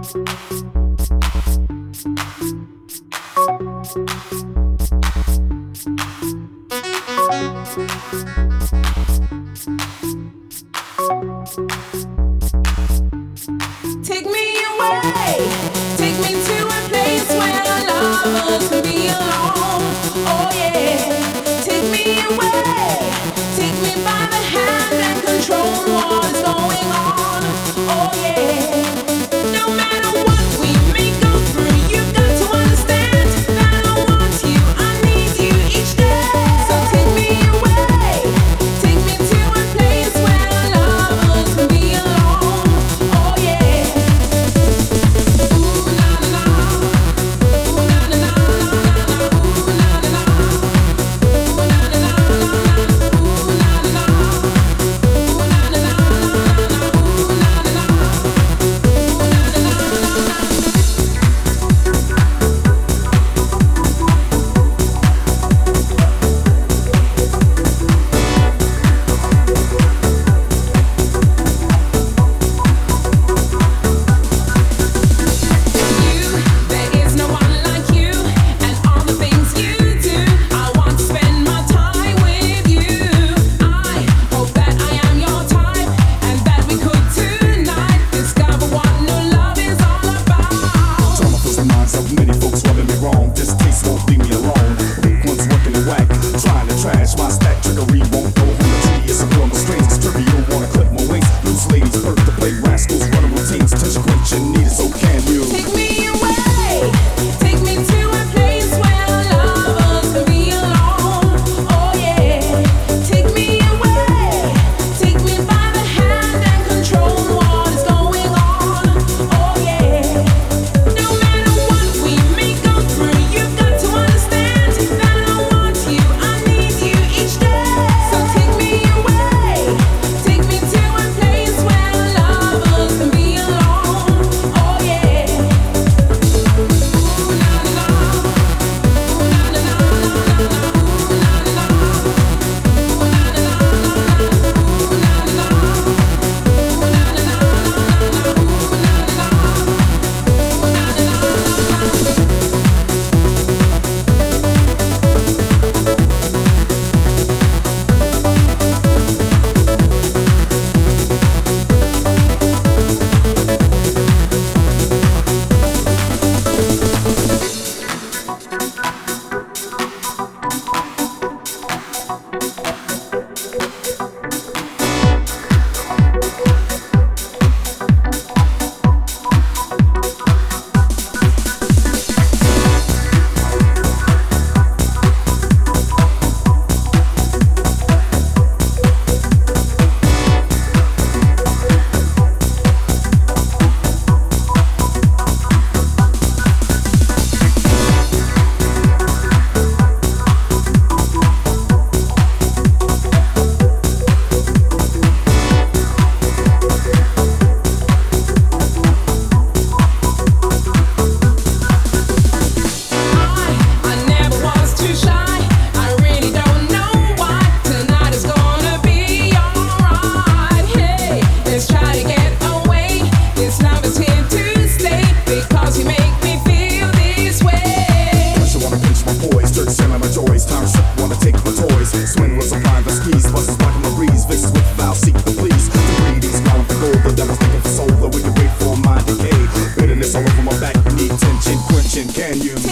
Take me away, take me to a place where lovers can be alone. Oh yeah, take me away, take me by the hand and control what is going on. Oh yeah, no matter what we may go through, you've got to understand that I want you, I need you each day. So take me away, take me to a place where lovers can be alone. Oh yeah. All over my back, you need tension, quenching, can you?